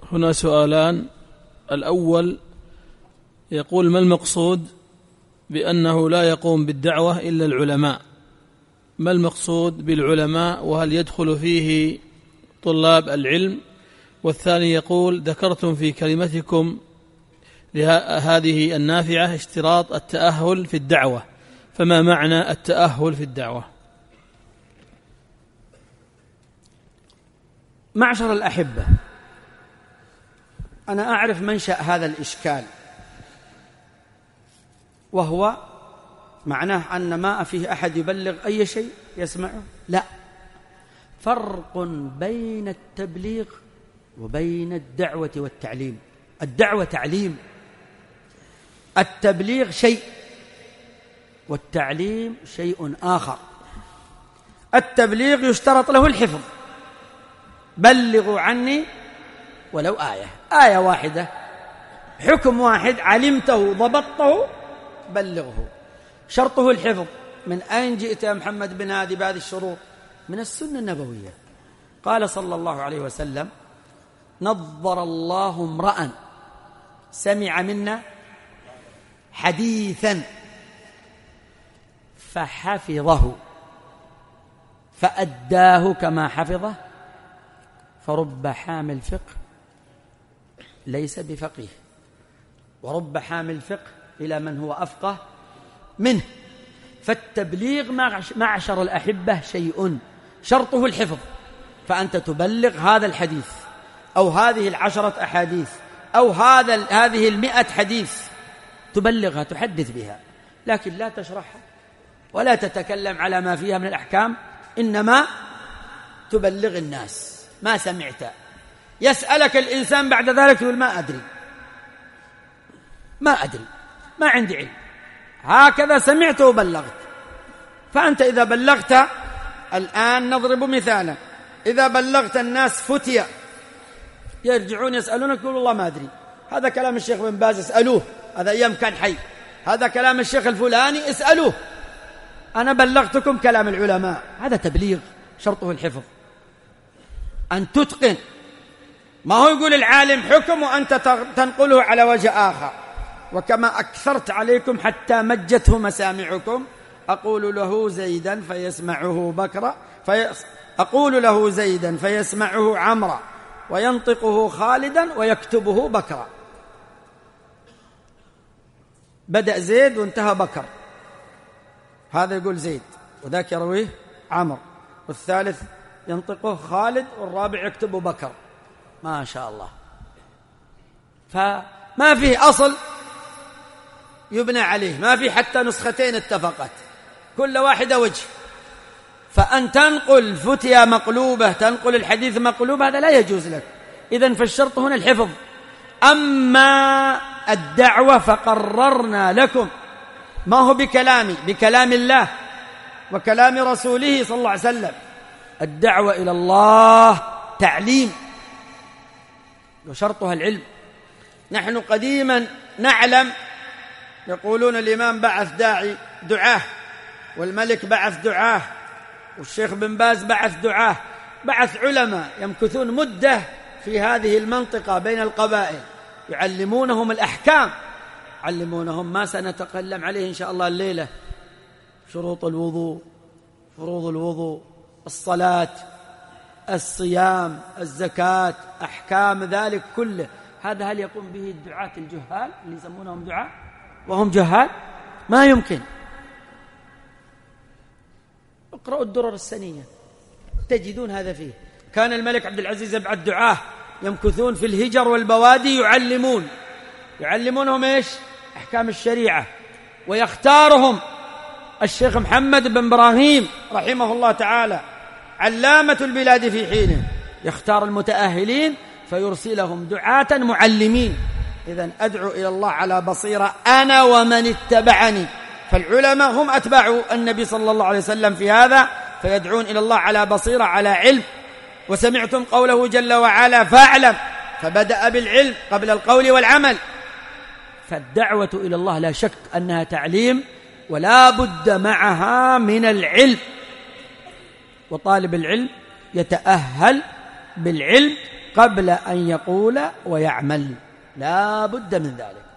هنا سؤالان. الأول يقول: ما المقصود بأنه لا يقوم بالدعوة إلا العلماء؟ ما المقصود بالعلماء، وهل يدخل فيه طلاب العلم؟ والثاني يقول: ذكرتم في كلمتكم هذه النافعة اشتراط التأهل في الدعوة، فما معنى التأهل في الدعوة؟ معشر الأحبة، أنا أعرف منشأ هذا الإشكال، وهو معناه أن ما فيه أحد يبلغ أي شيء يسمعه. لا، فرق بين التبليغ وبين الدعوة والتعليم. الدعوة تعليم، التبليغ شيء والتعليم شيء آخر. التبليغ يشترط له الحفظ، بلغوا عني ولو آية واحدة، حكم واحد علمته ضبطته بلغه، شرطه الحفظ. من أين جئت يا محمد بن هادي بهذه الشروط؟ من السنة النبوية. قال صلى الله عليه وسلم: نظر الله امرأ سمع منا حديثا فحفظه فأداه كما حفظه، فرب حامل فقه ليس بفقيه، ورب حامل فقه إلى من هو أفقه منه. فالتبليغ معشر الأحبة شيء شرطه الحفظ، فأنت تبلغ هذا الحديث أو هذه 10 أحاديث أو هذه 100 حديث، تبلغها تحدث بها، لكن لا تشرحها ولا تتكلم على ما فيها من الأحكام، إنما تبلغ الناس ما سمعت. يسألك الإنسان بعد ذلك يقول: ما أدري، ما عندي علم، هكذا سمعت وبلغت. فأنت إذا بلغت، الآن نضرب مثالا، إذا بلغت الناس فتية يرجعون يسألونك يقول: والله ما أدري، هذا كلام الشيخ بن باز اسألوه، هذا أيام كان حي، هذا كلام الشيخ الفلاني اسألوه، أنا بلغتكم كلام العلماء. هذا تبليغ شرطه الحفظ، أن تتقن. ما هو يقول العالم حكم وأنت تنقله على وجه آخر. وكما أكثرت عليكم حتى مجته مسامعكم، أقول له زيدا فيسمعه بكرا، أقول له زيدا فيسمعه عمرا، وينطقه خالدا ويكتبه بكرا. بدأ زيد وانتهى بكر، هذا يقول زيد وذاك يرويه عمر، والثالث ينطقه خالد، والرابع يكتبه بكر. ما شاء الله. فما فيه أصل يبنى عليه، ما فيه حتى نسختين اتفقت، كل واحدة وجه. فأن تنقل فتية مقلوبة، تنقل الحديث مقلوب، هذا لا يجوز لك. إذن فالشرط هنا الحفظ. أما الدعوة فقررنا لكم ما هو بكلامي، بكلام الله وكلام رسوله صلى الله عليه وسلم. الدعوة إلى الله تعليم وشرطها العلم. نحن قديما نعلم يقولون الإمام بعث دعاه، والملك بعث دعاه، والشيخ بن باز بعث دعاه، بعث علماء يمكثون مدة في هذه المنطقة بين القبائل، يعلمونهم الأحكام، يعلمونهم ما سنتكلم عليه إن شاء الله الليلة: شروط الوضوء، فروض الوضوء، الصلاة، الصيام، الزكاة، أحكام ذلك كله. هذا هل يقوم به الدعاة الجهال اللي يسمونهم دعاة وهم جهال؟ ما يمكن. اقرأوا الدرر السنية تجدون هذا فيه. كان الملك عبد العزيز يبعث دعاه يمكثون في الهجر والبوادي، يعلمونهم إيش؟ أحكام الشريعة، ويختارهم الشيخ محمد بن إبراهيم رحمه الله تعالى علامة البلاد في حينه، يختار المتأهلين فيرسلهم دعاة معلمين. إذن أدعو إلى الله على بصيرة أنا ومن اتبعني. فالعلماء هم أتباع النبي صلى الله عليه وسلم في هذا، فيدعون إلى الله على بصيرة على علم. وسمعتم قوله جل وعلا: فاعلم، فبدأ بالعلم قبل القول والعمل. فالدعوة إلى الله لا شك أنها تعليم، ولا بد معها من العلم. وطالب العلم يتأهل بالعلم قبل أن يقول ويعمل، لا بد من ذلك.